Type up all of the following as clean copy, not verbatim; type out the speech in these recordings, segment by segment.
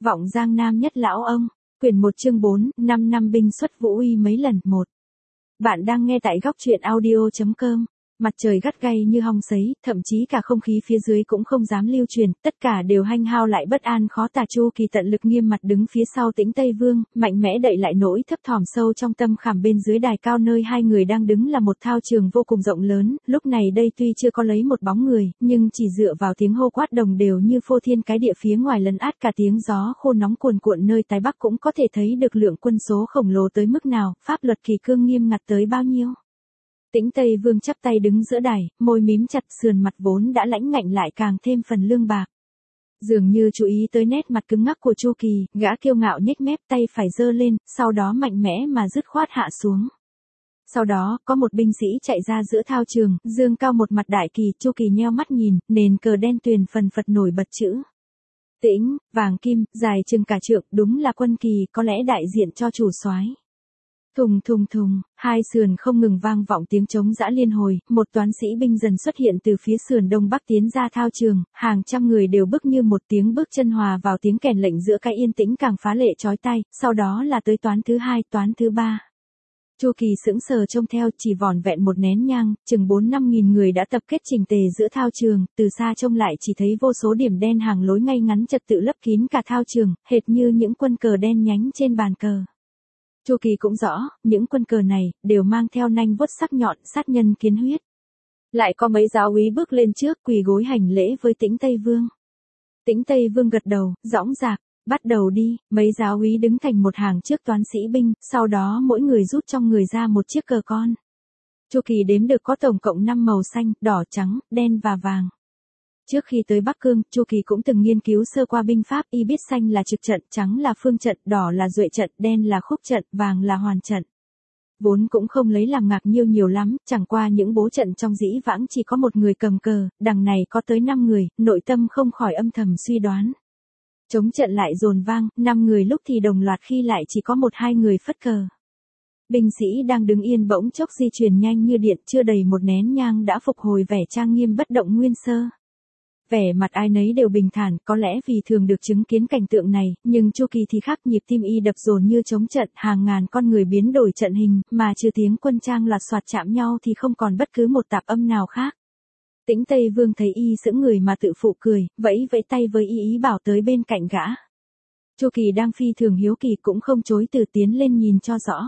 Vọng Giang Nam nhất lão ông, quyển 1 chương 4, 5 năm binh xuất vũ uy mấy lần. 1. Bạn đang nghe tại góc truyện audio.com. Mặt trời gắt gay như hong sấy, thậm chí cả không khí phía dưới cũng không dám lưu truyền, tất cả đều hanh hao lại bất an khó tả. Chu Kỳ tận lực nghiêm mặt đứng phía sau Tĩnh Tây Vương, mạnh mẽ đậy lại nỗi thấp thỏm sâu trong tâm khảm. Bên dưới đài cao nơi hai người đang đứng là một thao trường vô cùng rộng lớn, lúc này đây tuy chưa có lấy một bóng người, nhưng chỉ dựa vào tiếng hô quát đồng đều như phô thiên cái địa phía ngoài lấn át cả tiếng gió khô nóng cuồn cuộn nơi Tái Bắc cũng có thể thấy được lượng quân số khổng lồ tới mức nào, pháp luật kỳ cương nghiêm ngặt tới bao nhiêu. Tĩnh Tây Vương chắp tay đứng giữa đài, môi mím chặt, sườn mặt vốn đã lãnh ngạnh lại càng thêm phần lương bạc. Dường như chú ý tới nét mặt cứng ngắc của Chu Kỳ, gã kiêu ngạo nhếch mép, tay phải giơ lên, sau đó mạnh mẽ mà dứt khoát hạ xuống. Sau đó, có một binh sĩ chạy ra giữa thao trường, dương cao một mặt đại kỳ. Chu Kỳ nheo mắt nhìn, nền cờ đen tuyền phần phật nổi bật chữ Tĩnh, vàng kim, dài chừng cả trượng, đúng là quân kỳ, có lẽ đại diện cho chủ soái. Thùng thùng thùng, hai sườn không ngừng vang vọng tiếng trống giã liên hồi, một toán sĩ binh dần xuất hiện từ phía sườn đông bắc tiến ra thao trường, hàng trăm người đều bước như một tiếng bước chân hòa vào tiếng kèn lệnh giữa cái yên tĩnh càng phá lệ chói tai, sau đó là tới toán thứ hai, toán thứ ba. Chu Kỳ sững sờ trông theo, chỉ vỏn vẹn một nén nhang, chừng 4-5 nghìn người đã tập kết chỉnh tề giữa thao trường, từ xa trông lại chỉ thấy vô số điểm đen hàng lối ngay ngắn trật tự lấp kín cả thao trường, hệt như những quân cờ đen nhánh trên bàn cờ. Chu Kỳ cũng rõ, những quân cờ này, đều mang theo nanh vuốt sắc nhọn, sát nhân kiến huyết. Lại có mấy giáo úy bước lên trước, quỳ gối hành lễ với Tĩnh Tây Vương. Tĩnh Tây Vương gật đầu, dõng dạc, bắt đầu đi. Mấy giáo úy đứng thành một hàng trước toán sĩ binh, sau đó mỗi người rút trong người ra một chiếc cờ con. Chu Kỳ đếm được có tổng cộng 5 màu xanh, đỏ, trắng, đen và vàng. Trước khi tới Bắc Cương, Chu Kỳ cũng từng nghiên cứu sơ qua binh pháp, y biết xanh là trực trận, trắng là phương trận, đỏ là duệ trận, đen là khúc trận, vàng là hoàn trận. Vốn cũng không lấy làm ngạc nhiêu nhiều lắm, chẳng qua những bố trận trong dĩ vãng chỉ có một người cầm cờ, đằng này có tới 5 người, nội tâm không khỏi âm thầm suy đoán. Trống trận lại dồn vang, 5 người lúc thì đồng loạt khi lại chỉ có 1-2 người phất cờ. Binh sĩ đang đứng yên bỗng chốc di chuyển nhanh như điện, chưa đầy một nén nhang đã phục hồi vẻ trang nghiêm bất động nguyên sơ. Vẻ mặt ai nấy đều bình thản, có lẽ vì thường được chứng kiến cảnh tượng này, nhưng Chu Kỳ thì khác, nhịp tim y đập dồn như trống trận, hàng ngàn con người biến đổi trận hình, mà trừ tiếng quân trang loạt soạt chạm nhau thì không còn bất cứ một tạp âm nào khác. Tĩnh Tây Vương thấy y sững người mà tự phụ cười, vẫy vẫy tay với y ý bảo tới bên cạnh gã. Chu Kỳ đang phi thường hiếu kỳ cũng không chối từ tiến lên nhìn cho rõ.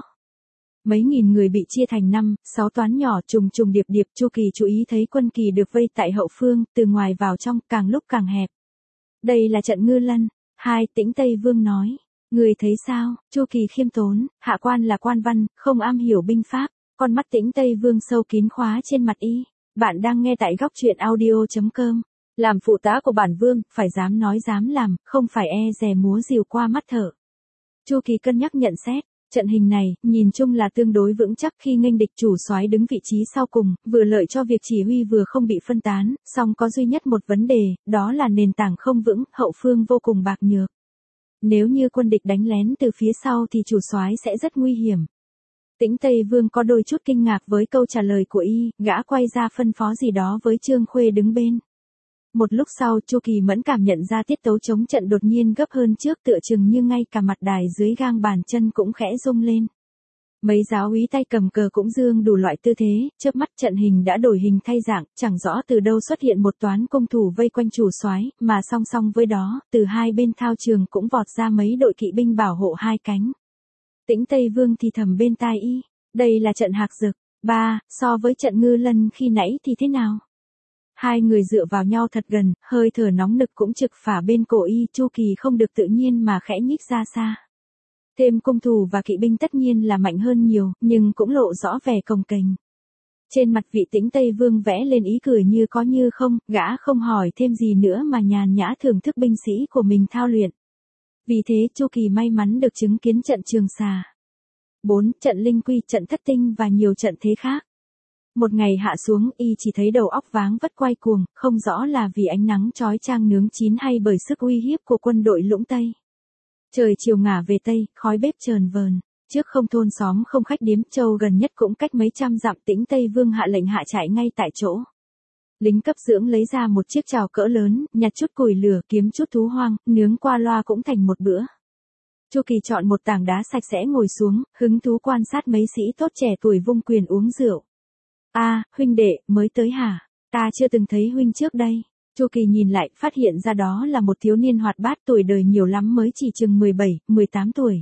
Mấy nghìn người bị chia thành 5-6 toán nhỏ trùng trùng điệp điệp. Chu Kỳ chú ý thấy quân kỳ được vây tại hậu phương, từ ngoài vào trong, càng lúc càng hẹp. Đây là trận Ngư Lân. Tĩnh Tây Vương nói. Người thấy sao? Chu Kỳ khiêm tốn, hạ quan là quan văn, không am hiểu binh pháp. Con mắt Tĩnh Tây Vương sâu kín khóa trên mặt y. Bạn đang nghe tại góc truyện audio.com. Làm phụ tá của bản vương, phải dám nói dám làm, không phải e dè múa rìu qua mắt thở. Chu Kỳ cân nhắc nhận xét. Trận hình này, nhìn chung là tương đối vững chắc khi nghênh địch. Chủ soái đứng vị trí sau cùng, vừa lợi cho việc chỉ huy vừa không bị phân tán, song có duy nhất một vấn đề, đó là nền tảng không vững, hậu phương vô cùng bạc nhược. Nếu như quân địch đánh lén từ phía sau thì chủ soái sẽ rất nguy hiểm. Tĩnh Tây Vương có đôi chút kinh ngạc với câu trả lời của y, gã quay ra phân phó gì đó với Trương Khuê đứng bên. Một lúc sau, Chu Kỳ mẫn cảm nhận ra tiết tấu chống trận đột nhiên gấp hơn trước, tựa chừng như ngay cả mặt đài dưới gang bàn chân cũng khẽ rung lên. Mấy giáo úy tay cầm cờ cũng dương đủ loại tư thế, chớp mắt trận hình đã đổi hình thay dạng, chẳng rõ từ đâu xuất hiện một toán cung thủ vây quanh chủ soái, mà song song với đó, từ hai bên thao trường cũng vọt ra mấy đội kỵ binh bảo hộ hai cánh. Tĩnh Tây Vương thì thầm bên tai y, đây là trận Hạc Dực. So với trận Ngư Lân khi nãy thì thế nào? Hai người dựa vào nhau thật gần, hơi thở nóng nực cũng trực phả bên cổ y. Chu Kỳ không được tự nhiên mà khẽ nhích ra xa. Thêm cung thủ và kỵ binh tất nhiên là mạnh hơn nhiều, nhưng cũng lộ rõ vẻ cồng kềnh. Trên mặt vị Tĩnh Tây Vương vẽ lên ý cười như có như không, gã không hỏi thêm gì nữa mà nhàn nhã thưởng thức binh sĩ của mình thao luyện. Vì thế Chu Kỳ may mắn được chứng kiến trận Trường Xà, 4 trận Linh Quy, trận Thất Tinh và nhiều trận thế khác. Một ngày hạ xuống, y chỉ thấy đầu óc váng vất quay cuồng, không rõ là vì ánh nắng chói chang nướng chín hay bởi sức uy hiếp của quân đội Lũng Tây. Trời chiều ngả về Tây, khói bếp chờn vờn. Trước không thôn xóm không khách điếm, châu gần nhất cũng cách mấy trăm dặm. Tĩnh Tây Vương hạ lệnh hạ trại ngay tại chỗ. Lính cấp dưỡng lấy ra một chiếc chảo cỡ lớn, nhặt chút củi lửa, kiếm chút thú hoang, nướng qua loa cũng thành một bữa. Chu Kỳ chọn một tảng đá sạch sẽ ngồi xuống, hứng thú quan sát mấy sĩ tốt trẻ tuổi vung quyền uống rượu. A, huynh đệ, mới tới hả? Ta chưa từng thấy huynh trước đây. Chu Kỳ nhìn lại, phát hiện ra đó là một thiếu niên hoạt bát, tuổi đời nhiều lắm mới chỉ chừng 17, 18 tuổi.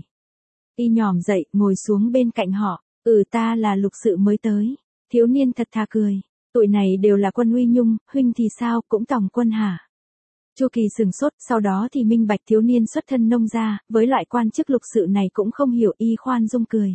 Y nhòm dậy, ngồi xuống bên cạnh họ. Ta là Lục Sự mới tới. Thiếu niên thật thà cười. Tụi này đều là quân Huy Nhung, huynh thì sao, cũng tòng quân hả? Chu Kỳ sừng sốt, sau đó thì minh bạch thiếu niên xuất thân nông gia, với loại quan chức Lục Sự này cũng không hiểu, y khoan dung cười.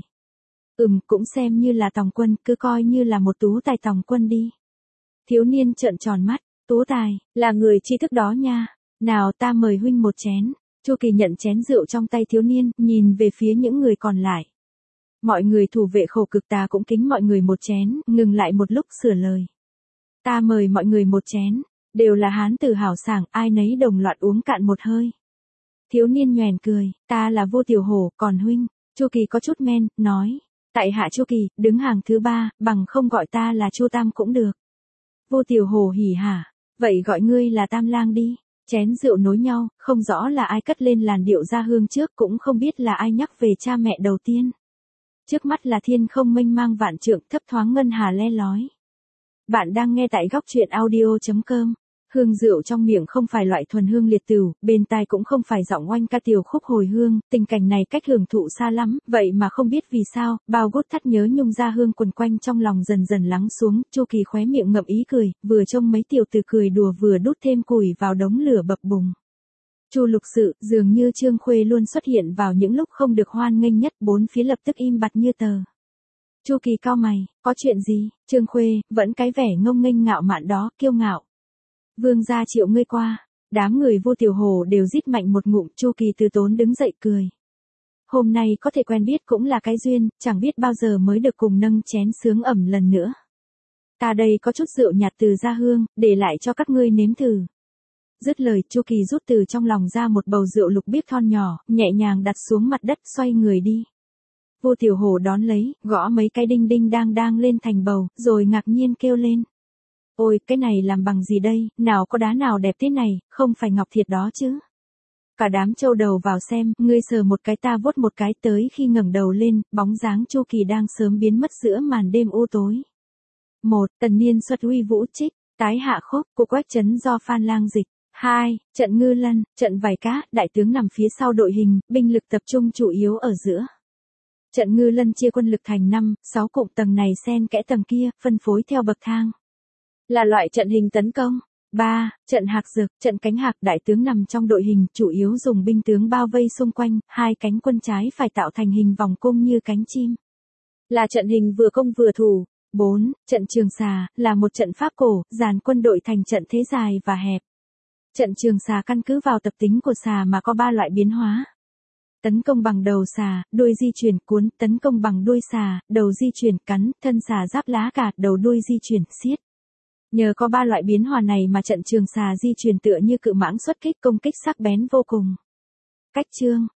Cũng xem như là tòng quân, cứ coi như là một tú tài tòng quân đi. Thiếu niên trợn tròn mắt, tú tài, là người tri thức đó nha. Nào ta mời huynh một chén. Chu Kỳ nhận chén rượu trong tay thiếu niên, nhìn về phía những người còn lại. Mọi người thủ vệ khổ cực, ta cũng kính mọi người một chén, ngừng lại một lúc sửa lời. Ta mời mọi người một chén, đều là hán tử hảo sảng, ai nấy đồng loạt uống cạn một hơi. Thiếu niên nhoẻn cười, ta là Vô Tiểu Hổ, còn huynh? Chu Kỳ có chút men, nói. Tại hạ Chu Kỳ, đứng hàng thứ 3, bằng không gọi ta là Chu Tam cũng được. Vô Tiểu Hổ hỉ hả, vậy gọi ngươi là Tam Lang đi. Chén rượu nối nhau, không rõ là ai cất lên làn điệu ra hương trước, cũng không biết là ai nhắc về cha mẹ đầu tiên. Trước mắt là thiên không mênh mang vạn trượng, thấp thoáng ngân hà le lói. Bạn đang nghe tại góc truyện audio.com. Hương rượu trong miệng không phải loại thuần hương liệt tửu, bên tai cũng không phải giọng oanh ca tiểu khúc hồi hương, tình cảnh này cách hưởng thụ xa lắm, vậy mà không biết vì sao, bao gút thắt nhớ nhung ra hương quần quanh trong lòng dần dần lắng xuống, Chu Kỳ khóe miệng ngậm ý cười, vừa trông mấy tiểu tử cười đùa vừa đút thêm củi vào đống lửa bập bùng. Chu Lục Sự, dường như Trương Khuê luôn xuất hiện vào những lúc không được hoan nghênh nhất, bốn phía lập tức im bặt như tờ. Chu Kỳ cau mày, có chuyện gì? Trương Khuê, vẫn cái vẻ ngông nghênh ngạo mạn đó, kiêu ngạo. Vương gia triệu ngươi qua. Đám người Vô Tiểu Hổ đều rít mạnh một ngụm, Chu Kỳ từ tốn đứng dậy cười. Hôm nay có thể quen biết cũng là cái duyên, chẳng biết bao giờ mới được cùng nâng chén sướng ẩm lần nữa. Ta đây có chút rượu nhạt từ gia hương, để lại cho các ngươi nếm thử. Dứt lời, Chu Kỳ rút từ trong lòng ra một bầu rượu lục biếc thon nhỏ, nhẹ nhàng đặt xuống mặt đất, xoay người đi. Vô Tiểu Hổ đón lấy, gõ mấy cái đinh đinh đang lên thành bầu, rồi ngạc nhiên kêu lên. Ôi, cái này làm bằng gì đây, nào có đá nào đẹp thế này, không phải ngọc thiệt đó chứ. Cả đám trâu đầu vào xem, ngươi sờ một cái ta vuốt một cái, tới khi ngẩng đầu lên, bóng dáng Chu Kỳ đang sớm biến mất giữa màn đêm u tối. 1. Tần niên xuất uy vũ trích, tái hạ khúc, cuộc quách trấn do Phan Lang dịch. 2. Trận Ngư Lân, trận Vải Cá, đại tướng nằm phía sau đội hình, binh lực tập trung chủ yếu ở giữa. Trận Ngư Lân chia quân lực thành 5, 6 cụm, tầng này xen kẽ tầng kia, phân phối theo bậc thang. Là loại trận hình tấn công. 3. Trận Hạc Dược, trận cánh hạc, đại tướng nằm trong đội hình, chủ yếu dùng binh tướng bao vây xung quanh, hai cánh quân trái phải tạo thành hình vòng cung như cánh chim. Là trận hình vừa công vừa thủ. 4. Trận Trường Xà, là một trận pháp cổ, dàn quân đội thành trận thế dài và hẹp. Trận Trường Xà căn cứ vào tập tính của xà mà có 3 loại biến hóa. Tấn công bằng đầu xà, đuôi di chuyển cuốn, tấn công bằng đuôi xà, đầu di chuyển cắn, thân xà giáp lá cạt, đầu đuôi di chuyển xiết. Nhờ có 3 loại biến hòa này mà trận Trường Xà di chuyển tựa như cự mãng xuất kích, công kích sắc bén vô cùng. Cách chương,